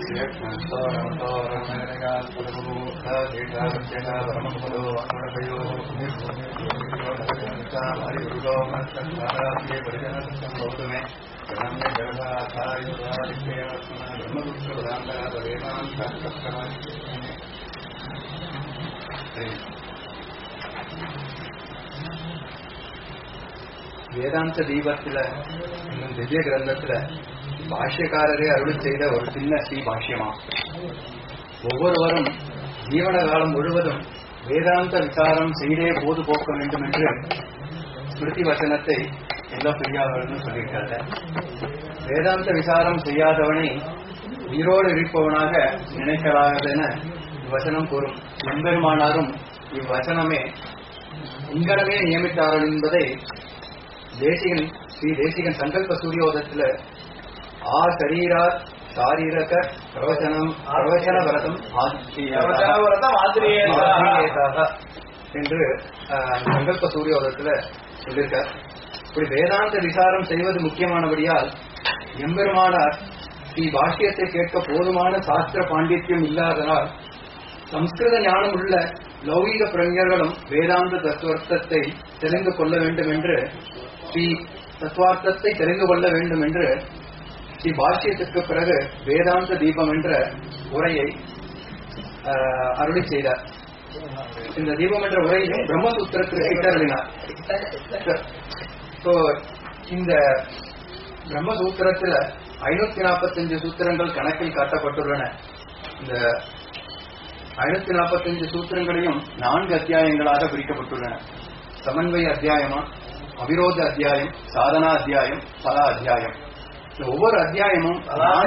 வேதாந்த தீபத்துல இன்னும் திவ்ய கிரந்தத்துல பாஷ்யக்காரரே அருள் செய்த ஒரு சின்ன ஸ்ரீ பாஷ்யமா. ஒவ்வொருவரும் ஜீவன காலம் முழுவதும் வேதாந்த விசாரம் செய்தே போது போக்க வேண்டும் என்று ஸ்மிருதி வசனத்தை எல்லா பெரியார்களும் சொல்லியிருக்காங்க. வேதாந்த விசாரம் செய்யாதவனை உயிரோடு இருப்பவனாக நினைக்கலாதென இவ்வசனம் கூறும். எம்பெருமானாரும் இவ்வசனமே இங்கனமே நியமித்தார்கள் என்பதை தேசிகன் ஸ்ரீ தேசிகன் சங்கல்ப சூரியோதத்துல சரீரா சாரீரக பிரவச்சன வரதம் என்று சங்கல்ப சூரியோதத்துல சொல்லியிருக்கார். இப்படி வேதாந்த விசாரம் செய்வது முக்கியமானபடியால் எம்பெருமானார் ஸ்ரீ பாஷ்யத்தை கேட்க போதுமான சாஸ்திர பாண்டித்யம் இல்லாததால் சம்ஸ்கிருத ஞானம் உள்ள லௌகீக பிரஞர்களும் வேதாந்த தத்துவார்த்தத்தை தெரிந்து கொள்ள வேண்டும் என்று ஸ்ரீ தத்துவார்த்தத்தை தெரிந்து கொள்ள வேண்டும் என்று ஸ்ரீ பாஷ்யத்திற்கு பிறகு வேதாந்த தீபம் என்ற உரையை அருளி செய்தார். இந்த தீபம் என்ற உரையை பிரம்மசூத்திரத்திற்கு இட்டருளினார். இந்த பிரம்மசூத்திரத்தில் 545 சூத்திரங்கள் கணக்கில் காட்டப்பட்டுள்ளன. இந்த 545 சூத்திரங்களையும் 4 அத்தியாயங்களாக பிரிக்கப்பட்டுள்ளன. சமன்வய அத்தியாயமா, அவிரோத அத்தியாயம், சாதனா அத்தியாயம், பல அத்தியாயம். ஒவ்வொரு அத்தியாயமும்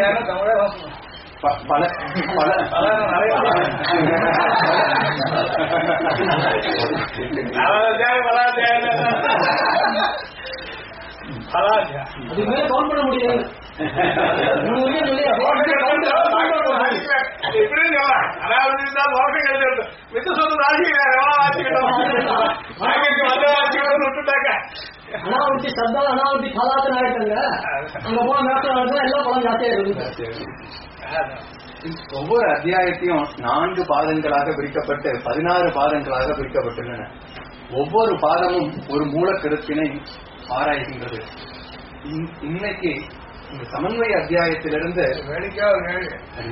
அனாவட்டி சப்தம் அனாவட்டி பலாத்தன் ஆயிட்டாங்க. அங்க போன மேற்கொள்ள எல்லாம் பலம் ஜாஸ்தியா இருக்கு. ஒவ்வொரு அத்தியாயத்தையும் 4 பாதங்களாக பிரிக்கப்பட்டு 16 பாதங்களாக பிரிக்கப்பட்டுள்ளன. ஒவ்வொரு பாதமும் ஒரு மூலக்கருத்தினை ஆராய்கின்றது. இன்னைக்கு இந்த சமன்வய அத்தியாயத்திலிருந்து வேடிக்கையா ஒரு கேள்வி.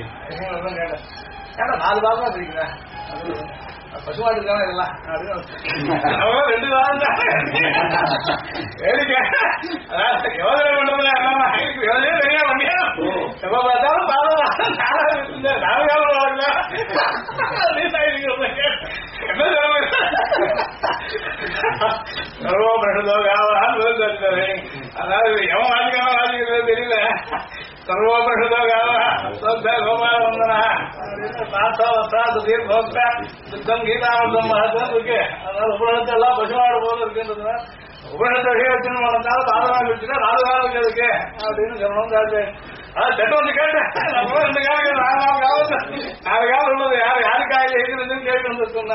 4 பாகமா பிரிக்கிறா பசுமாடு தானே இதெல்லாம் 2 வாரம் தான் வேடிக்கை. யோஜனை பண்றதுல யோஜனை சரியா பண்ணியா எப்ப பார்த்தாலும் பாதம் என்ன சொல்ல அதாவது எவன் வாசிக்காம வாசிக்கிறது தெரியல. சர்வோபனிஷதோ கோபால வந்தனா சுத்தம் கீதாமிர்தம் மகத்துவம் இருக்கு. அதனால உபநிஷத்து எல்லாம் பசுமாடு போல இருக்குன்றதுனா உபநிஷத்தை வச்சுன்னு வளர்ந்தாலும் ராதகாலம் வச்சுன்னா ராதகாலம் வைக்கிறதுக்கு அப்படின்னு சொல்லணும். அதான் சட்டம் வந்து கேட்டேன். நம்ம 2 காலம் 4 காலம் உள்ளது யாருக்காக எழுதுறதுன்னு கேட்டு வந்துருக்கோம்னா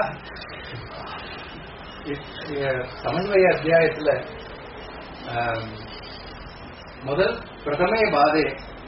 சமன்வய அத்தியாயத்துல முதல் பிரதமே பாதே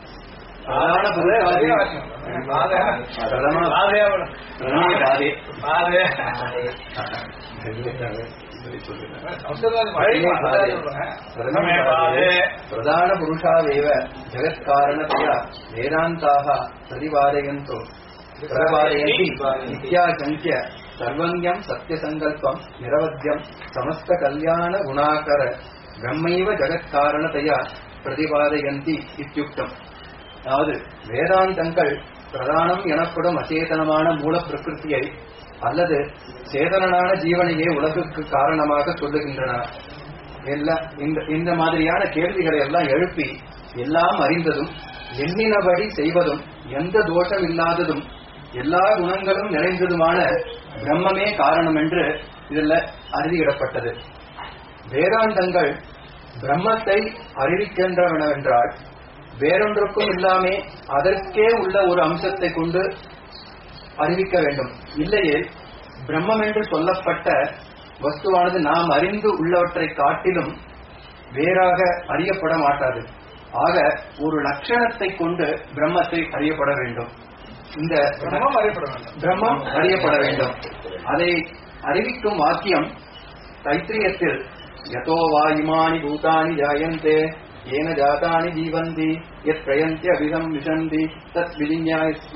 பிரதான புருஷாவேவ ஜகத்காரணத்தையா வேதாந்தாக பிரதிபாதயந்தோ பிரபாதயந்தி நித்யாசங்கிய சர்வங்யம் சத்யசங்கல்பம் நிரவத்யம் சமஸ்த கல்யாண குணாகர பிரம்மைவ ஜகத்காரணத்தையா பிரதிபாதயந்தி இத்யுக்தம். அதாவது வேதாந்தங்கள் பிரதானம் எனப்படும் அச்சேதனமான மூல பிரகிருத்தியை அல்லது சேதனனான ஜீவனையே உலகுக்கு காரணமாக சொல்லுகின்றன. இந்த மாதிரியான கேள்விகளை எல்லாம் எழுப்பி எல்லாம் அறிந்ததும் எண்ணினபடி செய்வதும் எந்த தோஷம் இல்லாததும் எல்லா குணங்களும் நிறைந்ததுமான பிரம்மமே காரணம் என்று இதில் அறுதியிடப்பட்டது. வேதாந்தங்கள் பிரம்மத்தை அறிவிக்கின்றனவென்றால் வேறொன்றுக்கும் இல்லாமே அதற்கே உள்ள ஒரு அம்சத்தை கொண்டு அறிவிக்க வேண்டும். இல்லையே பிரம்மம் என்று சொல்லப்பட்ட வஸ்துவானது நாம் அறிந்து உள்ளவற்றை காட்டிலும் வேறாக அறியப்பட மாட்டாது. ஆக ஒரு லட்சணத்தை கொண்டு பிரம்மத்தை அறியப்பட வேண்டும். இந்த பிரம்மம் அறியப்பட வேண்டும். அதை அறிவிக்கும் வாக்கியம் தைத்திரியத்தில் யதோ வா இமானி பூதானி ஜாயந்தே ஏன ஜாதானி ஜீவந்தி யத் பிரயந்தி அபிதம் விஷந்தி தத் விஜிஞாஸ்வ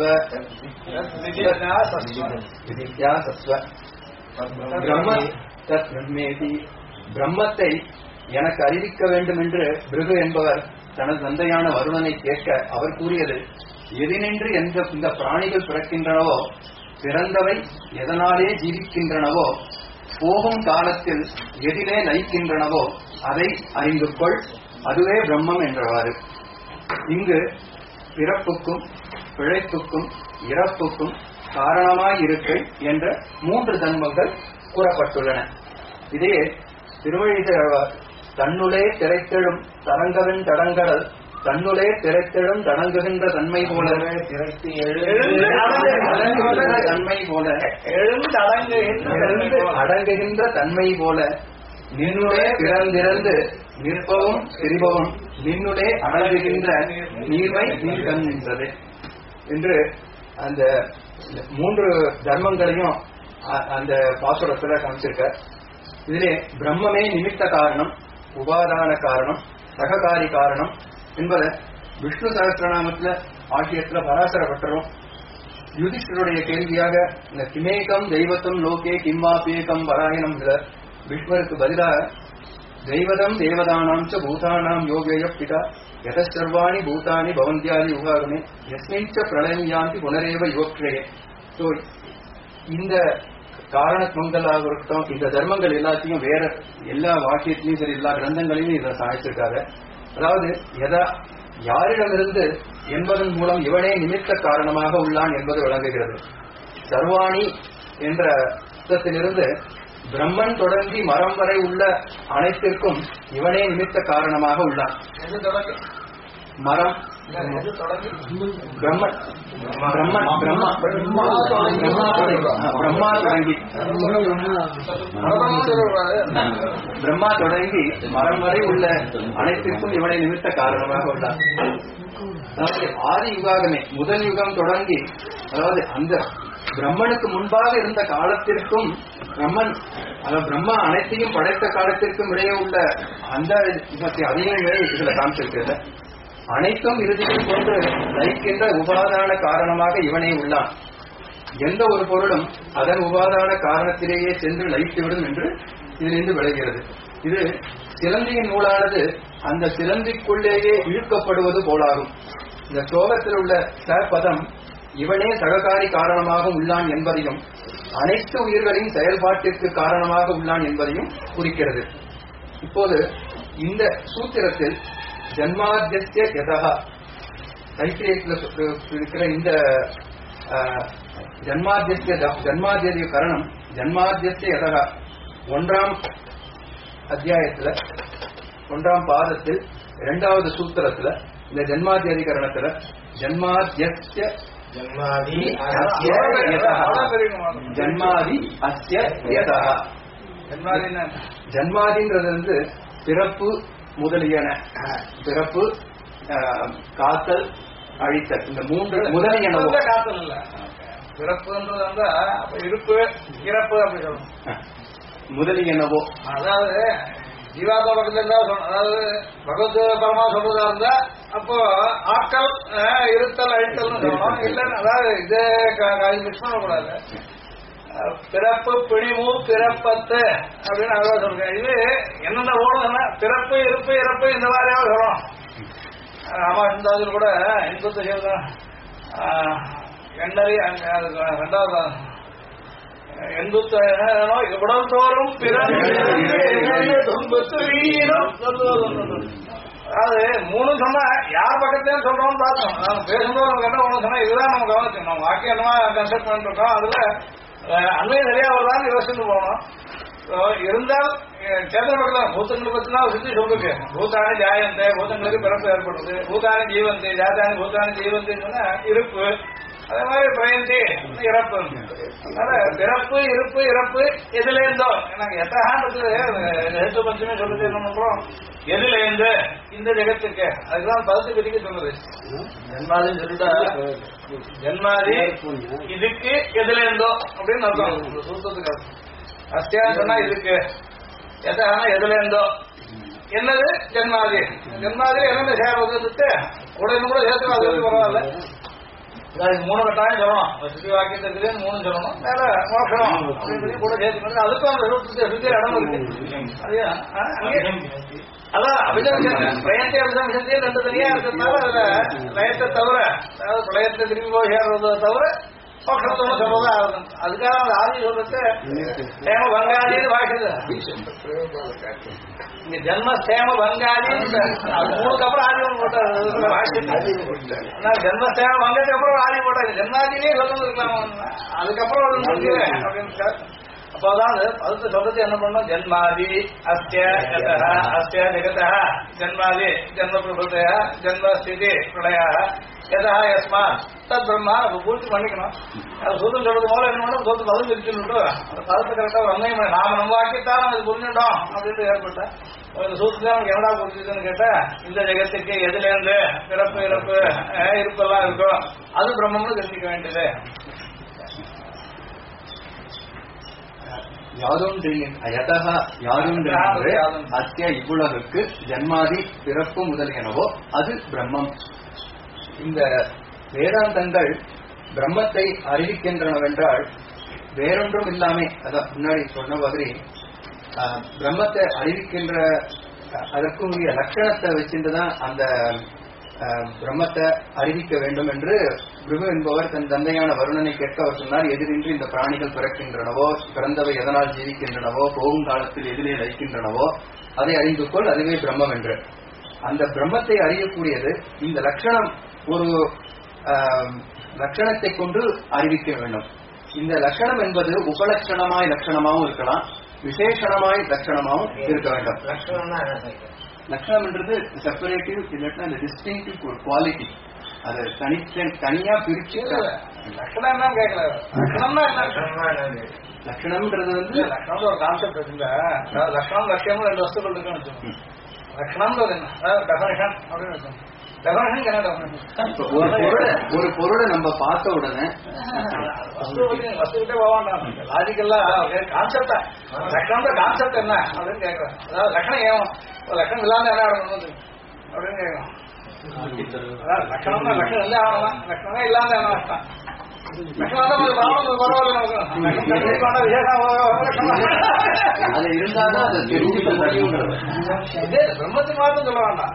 விஜிஞாசஸ்வ பிரம்ம தத் பிரம்மேதி. பிரம்மத்தை எனக்கு அறிவிக்க வேண்டும் என்று பிருகு என்பவர் தனது தந்தையான வருணனை கேட்க அவர் கூறியது, எதினின்று இந்த பிராணிகள் பிறக்கின்றனவோ, பிறந்தவை எதனாலே ஜீவிக்கின்றனவோ, போகும் காலத்தில் எதிலே லயிக்கின்றனவோ அதை அறிந்து கொள், அதுவே பிரம்மம் என்றவாறு. இங்கு பிறப்புக்கும் பிழைப்புக்கும் இறப்புக்கும் காரணமாயிருக்கை என்ற 3 தன்மங்கள் கூறப்பட்டுள்ளன. இதே திருவழிதேவர் தன்னுளே திரைத்தெழும் தரங்கவின் தடங்கடல் தன்னுளே திரைத்தெழும் தடங்குகின்ற தன்மை போல தன்மை போல அடங்குகின்ற தன்மை போல நின்னுடைய பிறந்திறந்து நிற்பவும் திரிபவும் நின்னுடைய அடங்குகின்ற நீர்மை நீர்கண் நின்றது என்று அந்த 3 தர்மங்களையும் அந்த பாசுரத்துல காமிச்சிருக்க. இதிலே பிரம்மமே நிமித்த காரணம், உபாதான காரணம், சககாரி காரணம் என்பதை விஷ்ணு சகஸ்ரநாமத்துல ஆகியத்துல பராசர பட்டரும் யுதிஷ்டருடைய கேள்வியாக இந்த கிமேகம் தெய்வத்தம் லோகே கிம்மாபேகம் பராயணம் விஷ்ணுவுக்கு பதிலாக தெய்வதம் தேவதானாம் ச பூதானாம் யோகேய பிதா யதர்வாணி பூதானி பவந்தியாதி உகாகமே யஸ்மின்ச பிரளயம் யாந்தி புனரேவ யோக்ஷேயே. ஸோ இந்த காரணத்வங்களாக இருக்கட்டும், இந்த தர்மங்கள் எல்லாத்தையும் வேற எல்லா வாக்கியத்திலையும் சரி எல்லா கிரந்தங்களையும் இதை சாய்ச்சிருக்காங்க. அதாவது யாரிடமிருந்து என்பதன் மூலம் இவனே நிமித்த காரணமாக உள்ளான் என்பது விளங்குகிறது. சர்வாணி என்ற அர்த்தத்திலிருந்து பிரம்மன் தொடங்கி மரம் வரை உள்ள அனைத்திற்கும் இவனே நிமித்த காரணமாக உள்ளான். மரம் பிரம்மன் பிரம்மா தொடங்கி மரம் வரை உள்ள அனைத்திற்கும் இவனை நிமித்த காரணமாக உள்ளார். அதாவது ஆதி யுகாகமே முதல் யுகம் தொடங்கி, அதாவது அந்த பிரம்மனுக்கு முன்பாக இருந்த காலத்திற்கும் பிரம்மன் பிரம்மா அனைத்தையும் படைத்த காலத்திற்கும் இடையே உள்ள அந்த அதிகங்களை இதுல காமிச்சிருக்கிறது. அனைத்தும் இறுதியில் கொண்டு லயிக்கின்ற உபாதான காரணமாக இவனே உள்ளான். எந்த ஒரு பொருளும் அதன் உபாதான காரணத்திலேயே சென்று லயித்துவிடும் என்று இதிலிருந்து விளைகிறது. இது சிலந்தியின் நூலானது அந்த சிலந்திக்குள்ளேயே இழுக்கப்படுவது போலாகும். இந்த ஸ்லோகத்தில் உள்ள பதம் இவனே சககாரி காரணமாக உள்ளான் என்பதையும் அனைத்து உயிர்களின் செயல்பாட்டிற்கு காரணமாக உள்ளான் என்பதையும் குறிக்கிறது. இப்போது இந்த சூத்திரத்தில் ஜன்மாத்யஸ்ய யதஹ தைத்திரியத்தில் இருக்கிற இந்த ஜன்மாத்யஸ்ய கரணம் ஜன்மாத்யஸ்ய யதஹ 1ஆம் அத்தியாயத்துல 1ஆம் பாதத்தில் 2வது சூத்திரத்துல இந்த ஜன்மாத்யதிகரணத்துல ஜன்மாத்யஸ்ய ஜன்மாதி அஸ்ய யதஹ. ஜன்மாதின்றது வந்து பிறப்பு முதலியன, பிறப்பு காத்தல் அழித்தல், இந்த 3 முதலியன. காத்தல் இல்ல, பிறப்புன்றது வந்து இருப்பு இறப்பு அப்படி சொல்லணும். முதலியனவோ அதாவது ஜீவாத்மா பக்கத்துல இருந்தா அதாவது பகவத் பரமா சொல்றதா இருந்தா அப்போ ஆக்கல் இருத்தல் அழித்தல் சொல்லணும். இல்லைன்னு அதாவது இதே மிக்ஸ் பண்ணக்கூடாது. பிறப்பு பிணிமு பிறப்பத்து அப்படின்னு அழகா சொல்றேன். இது என்னென்ன ஓடுதுன்னா பிறப்பு இருப்பு இறப்பு இந்த மாதிரியாவது சொல்லணும். ஆமா, இந்த அதில் கூட இன்பத்து செய்வதான் எண்ணறி அங்க 2வது எண்பத்து உடல் தோறும் அது 3 சொன்னா யார் பக்கத்தையும் சொல்றோம்னு பார்த்தோம். நம்ம பேசும்போது நமக்கு என்ன ஒண்ணு சொன்னா இதுதான் நம்ம கவனிச்சோம். நம்ம வாக்கியம் என்னமா கன்செப்ட் பண்ணிட்டு இருக்கோம். அதுல அண்மையை சரியா வருதான்னு யோசிச்சுட்டு போகணும். இருந்தால் சேதன பக்கத்தில் பூத்தங்களை பத்தினா சுத்தி சொல்லுங்க. பூத்தானி ஜாயந்தே, பூத்தங்களுக்கு பிறப்பு ஏற்படுறது. பூத்தானி ஜீவந்தி ஜாத்தானி பூத்தானி ஜீவந்தின்னு சொன்னா இருப்பு. அதே மாதிரி பிரயந்தி இறப்பு. அதனால பிறப்பு இருப்பு இறப்பு எதுல இருந்தோ நாங்க எத்தகாண்டத்துக்கு ஹேத்து பஞ்சமே சொல்றது என்ன பண்றோம், எதுல இருந்து இந்த ஜெகத்துக்கு அதுதான் பதத்து விதிக்க சொல்லுது. ஜென்மாதின்னு சொல்லிட்டா ஜென்மாதி இதுக்கு எதுல இருந்தோ அப்படின்னு அர்த்தம். சூத்திரத்துக்கு அஸ்தியான்னு சொன்னா இதுக்கு, எத்தகான எதுல இருந்தோ என்னது ஜென்மாதி. ஜென்மாதி என்னென்ன சேர்றதுட்டு உடனே கூட சேர்த்து அது பரவாயில்ல. மூணு கட்டாயம் சொல்லணும், சுத்தி வாக்கியத்துக்கு 3 சொல்லணும், மேல மோட்சம் அப்படின்னு கூட சேர்த்து அதுக்கும் அந்த சுத்தி இடம் இருக்கு. அதான் அபிசம்சம் பிரயத்தை அபிசம்சத்தையும் 2 தனியா இருக்கிறதுனால அதுல லயத்தை தவிர, அதாவது பிரயத்தை திரும்பி போய் சேர்றதை தவிர மோட்சத்தோட சொல்றதா ஆகணும். அதுக்காக அந்த ஆதி சொல்றது சேம பங்காளின்னு வாக்குது. இங்க ஜென்ம சேம பங்காளி அது 3க்கு அப்புறம் ஆதி போட்டாரு. ஜென்ம சேம பங்கத்துக்கு அப்புறம் ஆதி போட்டாரு. ஜென்மாதியிலே சொல்றது இருக்கலாம், அதுக்கப்புறம் அப்படின்னு. அப்போதான் அதுக்கு சொல்றது என்ன பண்ணணும், ஜென்மாதி அஸ்திய அஸ்திய ஜெகதா ஜென்மாதி ஜென்ம பிரபுதய ஜென்மஸ்திதி பிரளயா எதா யஸ்மா தத் பிரம்மா பூர்த்தி பண்ணிக்கணும். அது சூதம் சொல்றது போல என்ன பண்ணணும், சூத்து பதில் பிரிச்சுட்டு அந்த பதத்தை கரெக்டாக ஒரு அங்கேயும் நாம நம்ம வாக்கித்தான் அது புரிஞ்சுட்டோம் அப்படின்ட்டு ஏற்பட்ட இந்த சூத்துல நமக்கு என்னடா புரிஞ்சுதுன்னு கேட்டா, இந்த ஜெகத்துக்கு எதுல இருந்து பிறப்பு இறப்பு இருப்பெல்லாம் இருக்கும் அது பிரம்மம்னு தெரிஞ்சுக்க வேண்டியது. அத்திய இவ்வுலகுக்கு ஜன்மாதி பிறப்பு முதலியனவோ அது பிரம்மம். இந்த வேதாந்தங்கள் பிரம்மத்தை அறிவிக்கின்றனவென்றால் வேறொன்றும் இல்லாமே, அதான் முன்னாடி சொன்ன மாதிரி பிரம்மத்தை அறிவிக்கின்ற அதற்குரிய லட்சணத்தை வச்சுட்டுதான் அந்த பிரம்மத்தை அறிவிக்க வேண்டும் என்று பிருகு என்பவர் தன் தந்தையான வருணனை கேட்க அவர் சொன்னார். எதிரின்றி இந்த பிராணிகள் பிறக்கின்றனவோ, பிறந்தவை எதனால் ஜீவிக்கின்றனவோ, போகும் காலத்தில் எதிலே வைக்கின்றனவோ அதை அறிந்து கொள், அதுவே பிரம்மம் என்று. அந்த பிரம்மத்தை அறியக்கூடியது இந்த லட்சணம், ஒரு லட்சணத்தை கொண்டு அறிவிக்க வேண்டும். இந்த லட்சணம் என்பது உபலட்சணமாய் லட்சணமாகவும் இருக்கலாம், விசேஷணமாய் லட்சணமாகவும் இருக்க வேண்டும். லட்சணம் என்றது செப்பரேட்டிவ், இல்லைன்னா அந்த டிஸ்டிங்டிவ் ஒரு குவாலிட்டி, அது தனியா பிரிச்சு. லட்சணம் தான் கேட்கல, லட்சணம்ன்றது வந்து லட்சணம் ஒரு கான்செப்ட் இருக்குல்ல. லட்சணம் லட்சியமும் 2 வஸ்துக்கள் இருக்குன்னு வச்சுக்கோங்க. லட்சணம்ன்றது என்ன, அதாவது டெஃபனிஷன் அப்படின்னு வச்சுக்கோங்க. டெஃபனிஷன் என்ன டெஃபனிஷன், ஒரு பொருளை நம்ம பார்த்த உடனே வஸ்துக்கிட்டே போவான் லாஜிக்கல்லா கான்செப்டா. லட்சணம் கான்செப்ட் என்ன அப்படின்னு கேட்கறேன். அதாவது லட்சணம் ஏன் லட்சணம் இல்லாம என்ன ஆகணும் அப்படின்னு கேட்கணும். அதாவது லட்சணம்னா லட்சணம் இல்லை ஆகலாம், லட்சணமே இல்லாம என்ன ஆகலாம். அது இருந்தாலும் அதை பிரம்மத்துக்கு மாத்திரம் சொல்ல வேண்டாம்.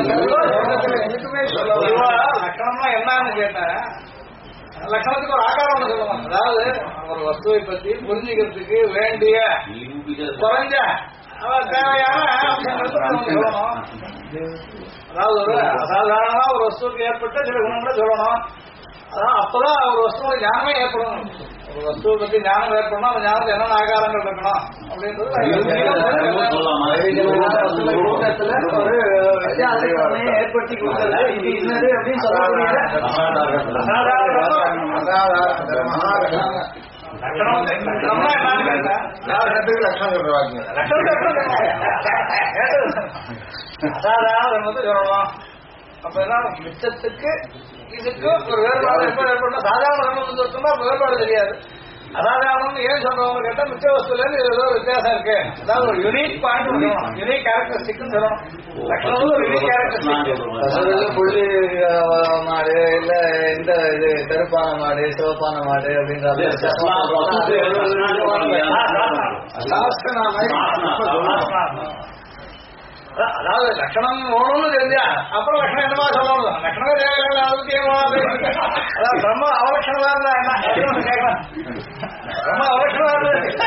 லட்சணம்னா என்னன்னு கேட்டேன், லட்சணத்துக்கு ஒரு ஆகாரம் ஒண்ணு சொல்லுவாங்க. அதாவது ஒரு வஸ்துவை பத்தி புரிஞ்சுக்கிறதுக்கு வேண்டிய குறைஞ்ச தேவையான சொல்லணும். அதாவது ஒரு அசாதாரணமா ஒரு வஸ்துக்கு ஏற்பட்ட சில குணங்களை சொல்லணும். அதான் அப்பதான் ஒரு வஸ்துவோட ஞானமே ஏற்படணும். ஒரு வஸ்துவை பத்தி ஞானம் ஏற்படணும், அந்த ஞானத்துக்கு என்னென்ன ஆகாரங்கள் இருக்கணும் அப்படின்றது ஏற்படுத்தி கொடுத்தது இது இன்னது அப்படின்னு சொல்லக்கூடிய சொல்லணும். அப்ப என்ன மிச்சத்துக்கு இதுக்கு ஒரு வேறுபாடு எப்ப ஏற்படும், சாதாரண சம்பந்தம் வேறுபாடு தெரியாது. அசாதாரணம் ஏன் சொல்றவங்க கேட்டா மிச்ச வஸ்துல இருந்து ஏதோ வித்தியாசம் இருக்கு. அதாவது ஒரு யூனிக் பாயிண்ட் சொல்லணும், யூனிக் கேரக்டரிஸ்டிக் சொல்லணும். ஒரு யூனிக் கேரக்டரிஸ்டிக் புள்ளி மாடு இல்ல இந்த இது கருப்பான மாடு சிவப்பான மாடு அப்படின்றது அதாவது லட்சணம் ஓணும்னு தெரிஞ்சா அப்புறம் லட்சணம் என்னமா சொல்லணும். லட்சணமே தேவையில்லை, அதுக்கு அதாவது பிரம்ம அவலட்சணமா இருந்தா என்ன கேட்கலாம். பிரம்ம அவலட்சணமா இருந்தா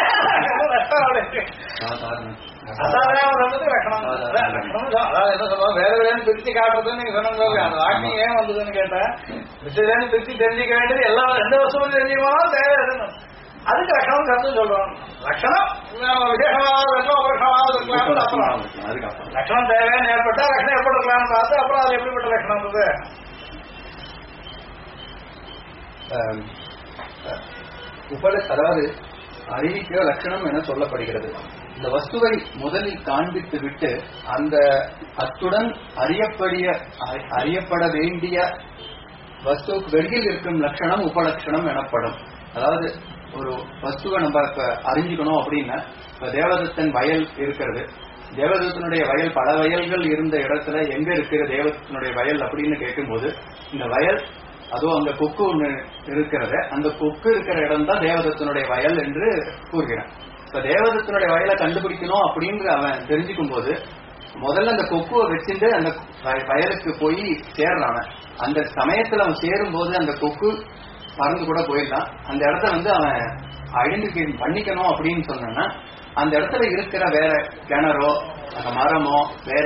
அசாதாரண பிரம்மத்துக்கு லட்சணம். அதாவது என்ன சொல்லுவோம், வேற வேலைன்னு பிரிச்சு காட்டுறதுன்னு நீங்க சொன்னது. அந்த வாக்கியம் ஏன் வந்ததுன்னு கேட்டேன், மிச்சம் பிரிச்சு தெரிஞ்சுக்க வேண்டியது எல்லாம் 2 வருஷமும் தெரிஞ்சுக்கணும், தேவை இருக்கணும். அதுக்கு லட்சணம் கருத்து சொல்றோம். லட்சணம் விசேஷமாவது இருக்கலாம், அபரிஷமாவது இருக்கலாம். அப்புறம் லட்சணம் தேவையான ஏற்பட்டா லட்சணம் ஏற்பட்டுக்கலாம்னு பார்த்து அப்புறம் அது எப்படிப்பட்ட லட்சணம் இருந்தது. அதாவது அறிவிக்க லட்சணம் என சொல்லப்படுகிறது. இந்த வஸ்துவை முதலில் காண்பித்து விட்டு அந்த அத்துடன் அறியப்பட வேண்டிய வஸ்துக்கு வெளியில் இருக்கும் லட்சணம் உபலட்சணம் எனப்படும். அதாவது ஒரு வஸ்துவை நம்ம இப்ப அறிஞ்சுக்கணும் அப்படின்னா, இப்ப தேவதத்தன் வயல் இருக்கிறது. தேவதத்தனுடைய வயல் பல வயல்கள் இருந்த இடத்துல எங்க இருக்கிற தேவதத்தனுடைய வயல் அப்படின்னு கேட்கும்போது, இந்த வயல் அதுவும் அந்த கொக்கு ஒண்ணு இருக்கிறது, அந்த கொக்கு இருக்கிற இடம் தான் தேவதத்தனுடைய வயல் என்று கூறுகிறான். இப்ப தேவதத்தனுடைய வயலை கண்டுபிடிக்கணும் அப்படின்னு அவன் தெரிஞ்சுக்கும் போது முதல்ல அந்த கொக்குவை வச்சுட்டு அந்த வயலுக்கு போய் சேர்றான். அந்த சமயத்துல அவன் சேரும் போது அந்த கொக்கு மறந்து கூட போயிடலாம். அந்த இடத்த அவன் ஐடென்டிஃபை பண்ணிக்கணும் அப்படின்னு சொன்னா, அந்த இடத்துல இருக்கிற வேற கிணறோ அந்த மரமோ வேற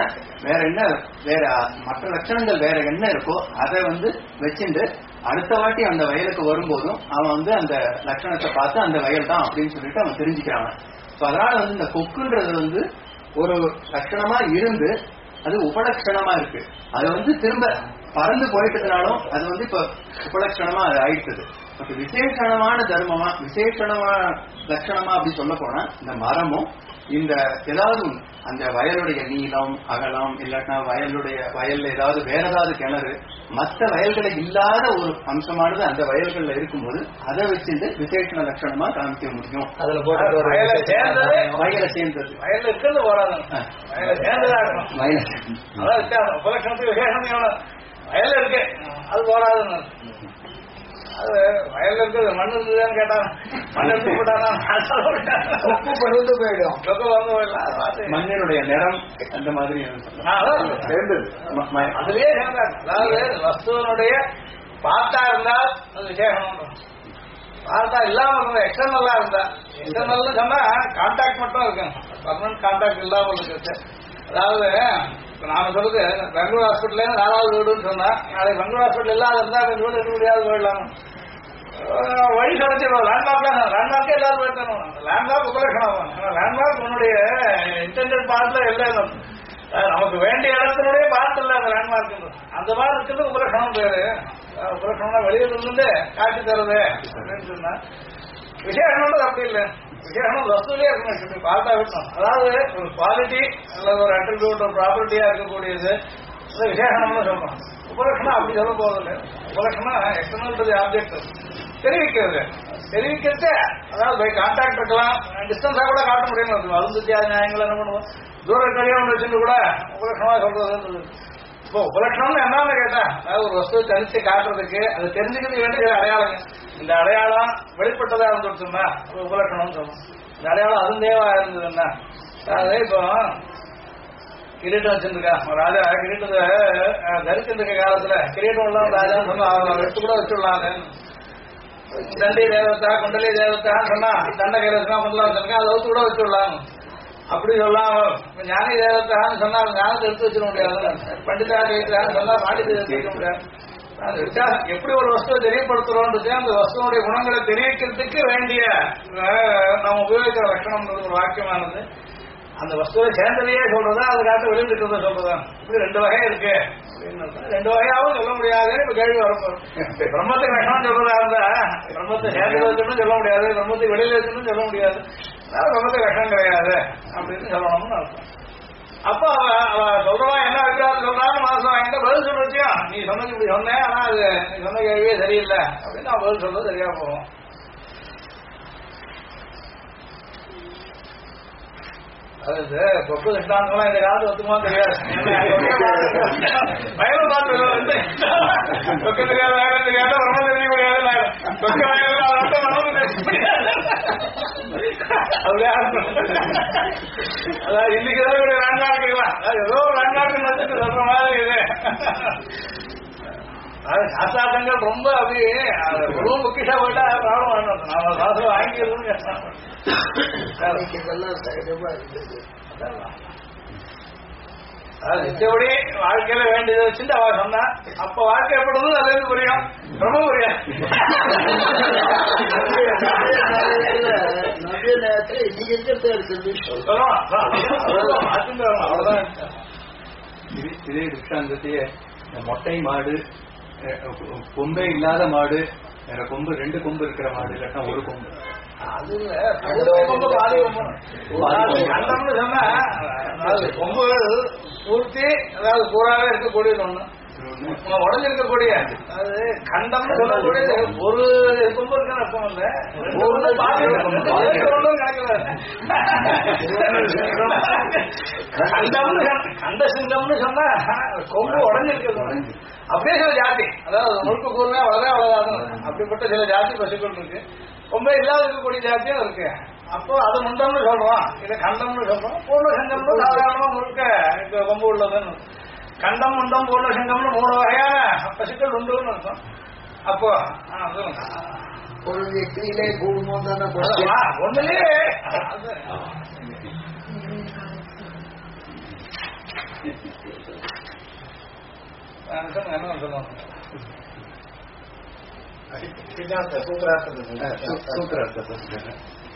மற்ற லட்சணங்கள் வேற என்ன இருக்கோ அதை வச்சுட்டு அடுத்த வாட்டி அந்த வயலுக்கு வரும்போதும் அவன் அந்த லட்சணத்தை பார்த்து அந்த வயல் தான் அப்படின்னு சொல்லிட்டு அவன் தெரிஞ்சுக்கிறான். அதனால இந்த கொக்குன்றது ஒரு லட்சணமா இருந்து அது உபலட்சணமா இருக்கு. அது திரும்ப பறந்து போயிட்டதுனாலும் அது இப்ப உபலட்சணமா அது ஆயிடுது. விசேஷணமான தர்மமா விசேஷணமான லட்சணமா அப்படி சொல்ல போனா இந்த மரமும் இந்த ஏதாவது அந்த வயலுடைய நீளம் அகலம் இல்லாட்டா வயல்ல ஏதாவது வேற ஏதாவது கிணறு மற்ற வயல்களை இல்லாத ஒரு அம்சமானது அந்த வயல்கள்ல இருக்கும்போது அதை வச்சுட்டு விசேஷண லட்சணமா காமிக்க முடியும். அதுல போட்டு வயலை சேர்ந்தது வயல்ல இருக்கிறது போறாது, வயல சேர்ந்ததா உபலட்சணத்துக்கு விசேஷம் வயல்ல இருக்கு அது போறாதுன்னு. அது வயல்ல இருக்கிறது மண் இருந்ததுன்னு கேட்டான், மண் எடுத்து போட்டானா பழுந்து போயிடும், மண்ணினுடைய நிறம் அந்த மாதிரி அதுலயே சேர்ந்தாங்க. அதாவது வஸ்துவனுடைய பார்த்தா இருந்தால் அது விசேஷம், பார்த்தா இல்லாம இருந்தா எக்ஸ்டர்னலா இருந்தா, எக்ஸ்டர்னல் சொன்னா கான்டாக்ட் மட்டும் இருக்கு, பர்மனன்ட் கான்டாக்ட் இல்லாம இருக்கு. அதாவது நாம சொல்லுது பெங்களூர் ஹாஸ்பிட்டல் 4வது வீடுன்னு சொன்னா, நாளைக்கு பெங்களூர் ஹாஸ்பிட்டல் இல்லாத இருந்தா அந்த வீடு எடுக்க முடியாது, போயிடலாம். வழி கிடைச்சிடும். லேண்ட்மார்க்கே எல்லாரும் போயிட்டாங்க. லேண்ட்மார்க் உபலட்சணம். லேண்ட்மார்க் உன்னுடைய இன்டெண்டட் பார்ட்ல எல்லாம் நமக்கு வேண்டிய இடத்தினுடைய பார்ட் இல்ல அந்த லேண்ட்மார்க். அந்த மாதிரி இருக்கிறது உபலட்சணம் பேரு. உபலட்சணம்னா வெளியிலிருந்து காட்சி தருது அப்படின்னு சொன்னா, விசேஷம்ன்றது அப்படி இல்லை. விசேஷம் வசூலே இருக்கணும், பார்த்தா விட்டணும். அதாவது ஒரு குவாலிட்டி அல்லது ஒரு அட்ரிபியூட் ஒரு ப்ராப்பர்ட்டியா இருக்கக்கூடியது விசேஷம்னு சொல்றோம். உபலட்சணம் அப்படி சொல்ல போவதில்லை. உபலட்சணம் எக்ஸ்டர்னல் ஆப்ஜெக்ட் தெரிவிக்கிறது. தெரிவிக்கிறது அதாவது பை கான்டாக்ட் இருக்கலாம், டிஸ்டன்ஸா கூட காட்ட முடியும். அருந்தத்தியாத நியாயங்கள் என்ன பண்ணுவோம், தூரம் கழியாமல் வச்சுட்டு கூட உபலட்சணமா சொல்றது. இப்போ உபலட்சணம்னு என்னன்னு கேட்டா, அதாவது ஒரு வஸ்துவை தனித்து காட்டுறதுக்கு அது தெரிஞ்சுக்கிறது வேண்டிய அடையாளங்க. இந்த அடையாளம் வெளிப்பட்டதா இருந்துச்சுன்னா உபலட்சணம்னு சொல்லணும். இந்த அடையாளம் அருந்தேவா இருந்ததுன்னா, அதாவது இப்போ கிரீட்டம் வச்சிருக்கா ராஜா, கிரீட்டத்தை தரிச்சிருக்க காலத்துல கிரீட்டம் எல்லாம் ராஜான்னு சொன்னா அவங்க எடுத்து கூட வச்சுடலாங்க. தண்டி தேவத்தா குண்டலி தேவத்தான்னு சொன்னா தண்டை கைரசனா முதல்ல வச்சிருக்கா, அதை வச்சு கூட வச்சுடலாம். அப்படி சொல்லாம ஞானி தேவத்தான்னு சொன்னா ஞானத்தை எடுத்து வச்சிட முடியாது, பண்டிதா கேட்கிறான்னு சொன்னா பாண்டித்தை எடுத்து வைக்க முடியாது. வித்தியாசம் எப்படி ஒரு வஸ்துவை தெரியப்படுத்துறோன்றது அந்த வஸ்துவனுடைய குணங்களை தெரிவிக்கிறதுக்கு வேண்டிய நம்ம உபயோகிக்கிற லட்சணம் ஒரு வாக்கியமானது. அந்த வஸ்துவை சேர்ந்ததையே சொல்றதா அதுக்காக வெளியிட்டு சொல்றதா, இப்படி 2 வகை இருக்கு அப்படின்னு 2 வகையாவும் சொல்ல முடியாது. இப்ப கேள்வி வரப்போம், பிரம்மத்துக்கு லட்சணம் சொல்றதா இருந்தா பிரம்மத்தை சேர்ந்து வச்சுன்னு சொல்ல முடியாது, பிரம்மத்தை வெளியில வச்சுன்னு சொல்ல முடியாது. அதனால பிரம்மத்துக்கு லட்சணம் கிடையாது அப்படின்னு சொல்லணும்னு அர்த்தம். அப்போ அவ சொல்றவா என்ன அபிப்பிராயம் சொல்றான்னு மாசம் வாங்கிட்ட பதில் சொல்றச்சியா, நீ சொன்னது இப்படி சொன்னேன், ஆனா அது நீ சொன்ன கேள்வியே சரியில்லை அப்படின்னு நான் பதில் சொல்றது சரியா போகும். அது கொக்கு திட்டாந்தெல்லாம் இந்த காலத்து ஒத்துமா தெரியாது. வயலும் பார்த்து கொக்கு தெரியாது, வேகம் தெரியாது, ரொம்ப தெரிய முடியாது. கொக்கு அப்படியே அதாவது இன்னைக்குதான் இப்படி வேண்டாடுக்கலாம், ஏதோ ஒரு வேண்டாட்டு நினைச்சிட்டு சொல்ற மாதிரி இது. அது சாஸ்திரார்த்தங்கள் ரொம்ப அப்படியே ரொம்ப முக்கியமா போயிட்டா ப்ராப்ளம் வேணும். நாம சாஸ்திரம் வாங்கிக்கிறதுன்னு நிச்சயப்படி வாழ்க்கையில வேண்டியதை வச்சுட்டு அவ சொன்னா, அப்ப வாழ்க்கை எப்படின்னு அது வந்து புரியும், ரொம்ப புரியும். இதே திருஷ்டாந்தத்தையே மொட்டை மாடு, கொம்பை இல்லாத மாடு, வேற கொம்பு 2 கொம்பு இருக்கிற மாடு இல்லாட்டா ஒரு கொம்பு. அது இல்ல கொம்பு பாதி கொம்பு கண்டம்னு சொன்னா கொம்பு பூர்த்தி அதாவது பூராவே இருக்கக்கூடியது ஒண்ணு உடஞ்சிருக்கக்கூடிய அது கண்டம்னு சொல்லக்கூடியது ஒரு கொம்பு இருக்குன்னு அர்த்தம் இல்ல கண்ட சிங்கம்னு சொன்னா கொம்பு உடஞ்சிருக்கிறது அப்படியே சில ஜாதி அதாவது முழுக்க கூர்மையா வளரே வளராது அப்படிப்பட்ட சில ஜாதி பசுக்கள் இருக்கு ரொம்ப இல்லாத இருக்கக்கூடிய ஜாத்தியும் இருக்கு அப்போ அது முண்டம்னு சொல்றோம் இதை கண்டம்னு சொல்றோம் பூர்ண சங்கம்னு சாதாரணமா முழுக்க கொம்பு உள்ளதுன்னு கண்டம் முண்டம் பூர்ண சங்கம்னு 3 வகையான பசுக்கள் உண்டுன்னு அர்த்தம். அப்போ ஒரு व्यक्तिயிலே கூடுமோது ஒண்ணுலயே என்ன சொல்லுவாங்க சூத்திரார்த்தத்தை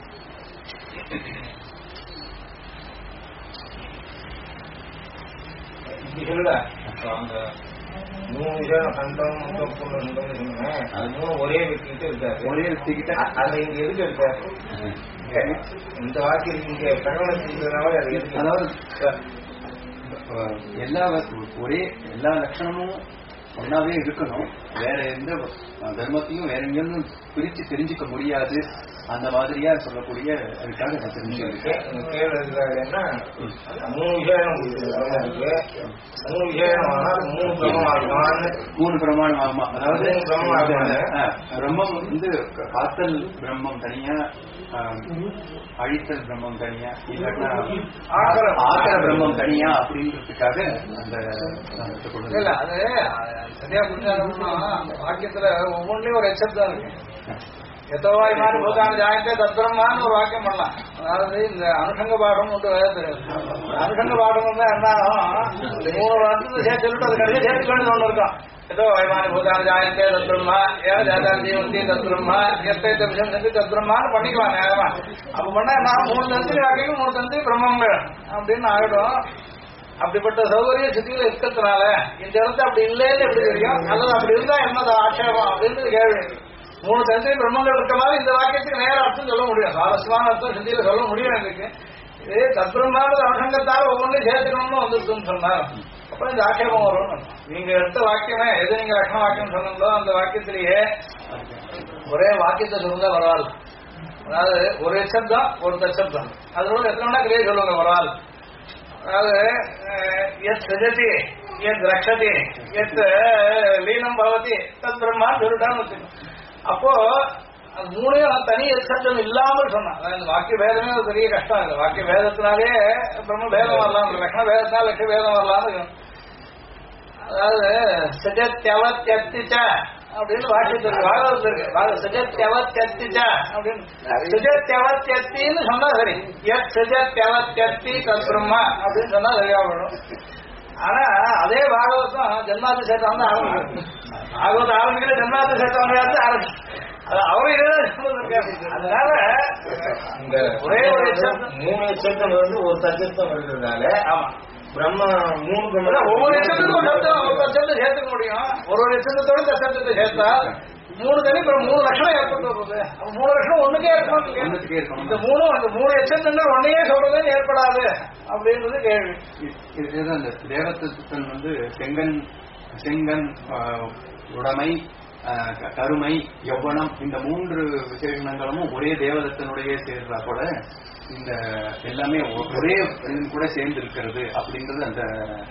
ஒரே व्यक्ति இருக்காரு. ஒரே व्यक्ति கிட்ட அது இங்க எதுக்கு இருக்காரு இந்த வாக்கியம் இங்க பிரகடனத்தினால அது எதுக்கு அதாவது எல்லா லட்சணமும் ஒன்னாவே இருக்கணும் வேற எந்த தர்மத்தையும் வேற எங்கேயும் பிரிச்சு தெரிஞ்சுக்க முடியாது அந்த மாதிரியா சொல்லக்கூடிய அதுக்காக நான் தெரிஞ்சுக்கிறேன். 3 பிரமாணம் ஆமா அதாவது பிரம்மம் வந்து காத்தல் பிரம்மம் தனியா அழித்தல் பிரம்மம் தனியா இல்லாட்டா ஆகர பிரம்மம் தனியா அப்படின்றதுக்காக அந்த இல்ல அது சரியா புரிஞ்சாலும்னா வாக்கியத்துல ஒவ்வொன்றிலும் ஒரு எச்சம் தான் இருக்கு. எத்தவாய் மாதிரி பூதான ஜாயத்தை தத்பிரம்மான்னு ஒரு வாக்கியம் பண்ணலாம். அதாவது இந்த அனுஷங்க பாடம் ஒன்று வேற தெரியாது. அனுஷங்க பாடம் வந்து என்ன 3 வாரத்துக்கு சேர்த்து சொல்லிட்டு அது கடைசி சேர்த்து வேண்டியது ஒன்று இருக்கும். ஏதோ வைமானி பூதான ஜாயத்தை தத்பிரம்மா ஏன் ஜாதான் ஜீவந்தி தத்பிரம்மா எத்தை விஷயம் செஞ்சு தத்பிரம்மான்னு பண்ணிக்கலாம் நேரமா. அப்ப பண்ணா என்ன 3 தந்திரி வாக்கியம் 3 தந்திரி பிரம்மங்கள் அப்படின்னு ஆகிடும். அப்படிப்பட்ட சௌகரிய சித்தியில இருக்கிறதுனால இந்த இடத்துல அப்படி இல்லைன்னு எப்படி தெரியும் அல்லது அப்படி இருந்தா என்னது ஆட்சேபம் அப்படின்னு கேள்வி. 3 தந்திரி பிரம்மங்கள் இருக்க மாதிரி இந்த வாக்கியத்துக்கு நேர அர்த்தம் சொல்ல முடியும். சுவாரஸ்யமான அர்த்தம் சித்தியில சொல்ல முடியும். எனக்கு இது தத்பிரம்மாவது அனுஷங்கத்தால ஒவ்வொன்றையும் சேர்த்துக்கணும்னு வந்துருக்குன்னு சொன்னார். அப்புறம் இந்த ஆட்சேபம் வரும்னு நீங்க எடுத்த வாக்கியமே எது நீங்க லட்சண வாக்கியம் சொன்னீங்களோ அந்த வாக்கியத்திலேயே ஒரே வாக்கியத்தை சொல்லுங்க வரால். அதாவது ஒரு எச்சப்தம் ஒரு தச்சப்தம் அதோட எத்தனை கிரியை சொல்லுங்க வரால். அதாவது எத் சஜதி எத் ரக்ஷதி எத் லீனம் பவதி தத் பிரம்மான்னு சொல்லிட்டான்னு வச்சுக்கணும். அப்போ அது 3 தனி எச்சப்தம் இல்லாமல் சொன்னா இந்த வாக்கிய பேதமே ஒரு பெரிய கஷ்டம் இல்லை. வாக்கிய பேதத்தினாலே பிரம்ம பேதம் வரலாம் லட்சண பேதத்தினால லட்ச பேதம் வரலாம்னு. அதாவது சஜத்யவத்யத்திச்ச அப்படின்னு வாக்கியத்திற்கு பாகவதத்தில் இருக்கு. சஜத்யவத்யத்திச்ச அப்படின்னு சஜத்யவத்யத்தின்னு சொன்னா சரி எத் சஜத்யவத்யத்தி தத் பிரம்மா அப்படின்னு சொன்னா சரியா வரும். ஆனா அதே பாகவதம் ஜென்மாதி சேர்த்தம் வந்து ஆரம்பிக்கும். பாகவதம் ஆரம்பிக்கிற ஜென்மாதி சேர்த்தம் ஆரம்பிச்சு அவரும் இதே சொல்லிருக்காரு. அதனால ஒரே ஒரு 3 எச்சம் வந்து ஒரு தச்சம் இருக்கிறதுனால ஆமா பிரம்ம 3 பிரம்ம ஒவ்வொரு எச்சத்துக்கும் ஒரு தச்சத்தை சேர்த்துக்க முடியும். ஒரு எச்சத்தோட தச்சத்தை சேர்த்தா 3 தனி 3 லட்சணம் ஏற்பட்டு வருது. 3 லட்சணம் ஒண்ணுக்கே இருக்கணும். இந்த 3 எச்சங்கள் ஒன்னையே சொல்றதுன்னு ஏற்படாது அப்படின்றது கேள்வி. இதுதான் இந்த தேவதத்தன் வந்து செங்கன் உடைமை கருமை யௌவனம் இந்த 3 விசேஷங்களும் ஒரே தேவதத்தனுடைய சேர்றா கூட இந்த எல்லாமே ஒரே கூட சேர்ந்து இருக்கிறது அப்படின்றது அந்த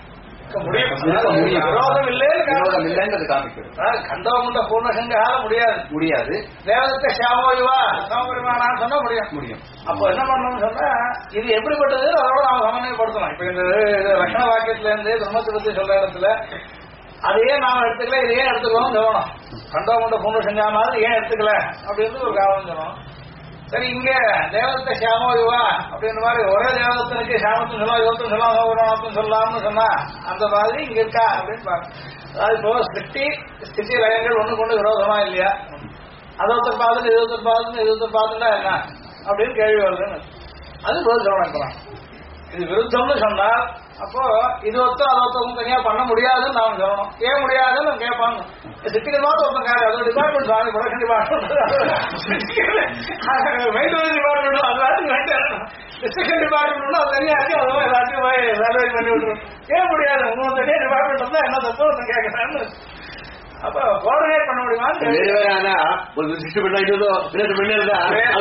கண்டவமுண்ட பூர்ணசங்கால முடியாது. தேவதத்தை சாமோயுவா சமபரிமாணான்னு சொன்னா முடியும். அப்போ என்ன பண்ணணும்னு சொன்னா இது எப்படிப்பட்டது அதோட நாம சமநிலைப்படுத்தணும். இப்ப இந்த லட்சண வாக்கியத்துல இருந்து பிரம்மத்தை பத்தி சொல்ற இடத்துல அதையே நாம எடுத்துக்கல இதையே எடுத்துக்கணும் சொல்லணும். கண்டவமுண்ட பூர்ணசங்கா மாதிரி ஏன் எடுத்துக்கல அப்படின்னு ஒரு காரணம் சொல்லணும். சரி இங்க தேவதத்தை சாமோயுவா அப்படின்ற மாதிரி ஒரே தேவதத்தனுக்கு சாமத்தும் சொல்லலாம் யோகத்தும் சொல்லலாம் சௌகரணத்தும் சொல்லலாம்னு சொன்னா அந்த மாதிரி இங்க இருக்கா அப்படின்னு பாருங்க. அதாவது இப்போ ஸ்திதி லயங்கள் ஒண்ணு கொண்டு விரோதமா இல்லையா அதொருத்தர் பார்த்துட்டு இதொருத்தர் பார்த்துட்டா என்ன அப்படின்னு கேள்வி வருதுன்னு அது பதில் சொல்லணும். இது விருத்தம்னு சொன்னா அப்போ இது ஒருத்தர் அதை ஒருத்தவங்க தனியா பண்ண முடியாதுன்னு நாம சொல்லணும். ஏன் முடியாதுன்னு கேட்பாங்க. சிட்டிகள் மாத்த ஒருத்தன் காரு அதோட டிபார்ட்மெண்ட் சாமி ப்ரொடக்ஷன் டிபார்ட்மெண்ட் மெயின்டெனன்ஸ் டிபார்ட்மெண்ட் அது டிஸ்ட்ரிக்ஷன் டிபார்ட்மெண்ட் அது தனியா இருக்கு. அதுவும் எல்லாத்தையும் போய் சர்வே பண்ணி விட்டுரும். ஏன் முடியாது உங்களுக்கு தனியா டிபார்ட்மெண்ட் இருந்தா என்ன தப்பு ஒருத்தன் கேட்கறான்னு. அப்ப கோஆர்டினேட் பண்ண முடியுமா? ஒரு சிஸ்டம் பண்ணிருந்தா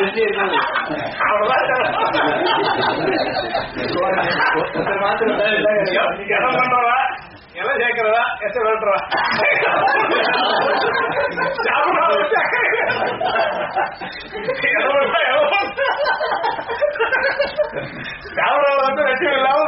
இடம் பண்றவா எல்லாம் சேர்க்கிறதா எச்ச விரட்டுறா சாப்பிட வந்து வெற்றி இல்லாம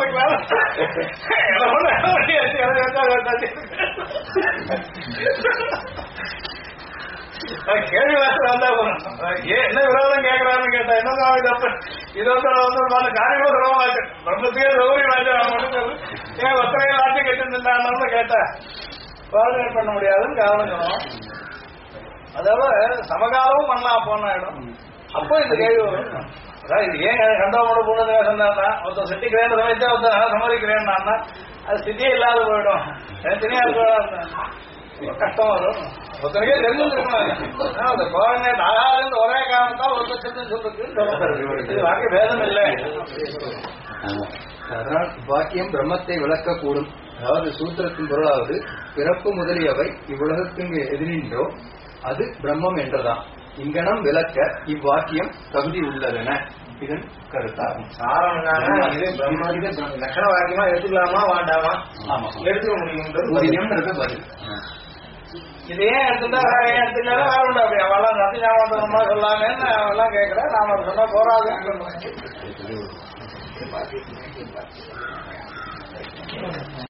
கேள்வி வந்தா என்ன விரோதம் கேட்கறான்னு கேட்டா என்ன தப்பு இது வந்து காரியங்களும் சுலபமாச்சு பிரம்மத்தையே சௌகரியமாச்சு ஏன் ஒத்தனையை லாட்டி கட்டிருந்தான்னு கேட்டா கோஆர்டினேட் பண்ண முடியாதுன்னு காரணம் சொல்லணும். அதாவது சமகாலமும் பண்ணலாம் போன இடம். அப்போ இந்த கேள்வி வரும். அதான் இது ஏன் கண்டவனோட பொண்ணு சொன்னா ஒருத்தர் சிட்டிக்கிறேன் சமயத்தே ஒருத்தர் சமாளிக்கிறேன்னா அது சிட்டியே இல்லாத போயிடும். தனியா கஷ்டம் வரும். ஒருத்தருக்கே தெரிஞ்சிருக்கணும் அந்த கோஆர்டினேட் ஆகாதுன்னு ஒரே காரணத்தால் ஒரு லட்சத்துன்னு சொல்றதுக்கு இது வாக்கிய பேதம் இல்லை. அதனால் வாக்கியம் பிரம்மத்தை விளக்கக்கூடும். அதாவது சூத்திரத்தின் பொருளாவது பிறப்பு முதலியவை இவ்வுலகத்திற்கு எதிரின்றோ அது பிரம்மம் என்றதான் இங்கனம் விளக்க இவ்வாக்கியம் தகுதி உள்ளதென இதன் கருத்தாகும். லட்சண வாக்கியமா எடுத்துக்கலாமா வேண்டாமா? எடுத்துக்க முடியும் பதில். இது ஏன் எடுத்துட்டா ஏன் எடுத்துக்கலாம் வேற உண்டு. அப்படி அவெல்லாம் நத்தி ஞாபகமா சொல்லாமேன்னு அவெல்லாம் கேட்கிறேன். நாம சொன்னா போறாதுன்னு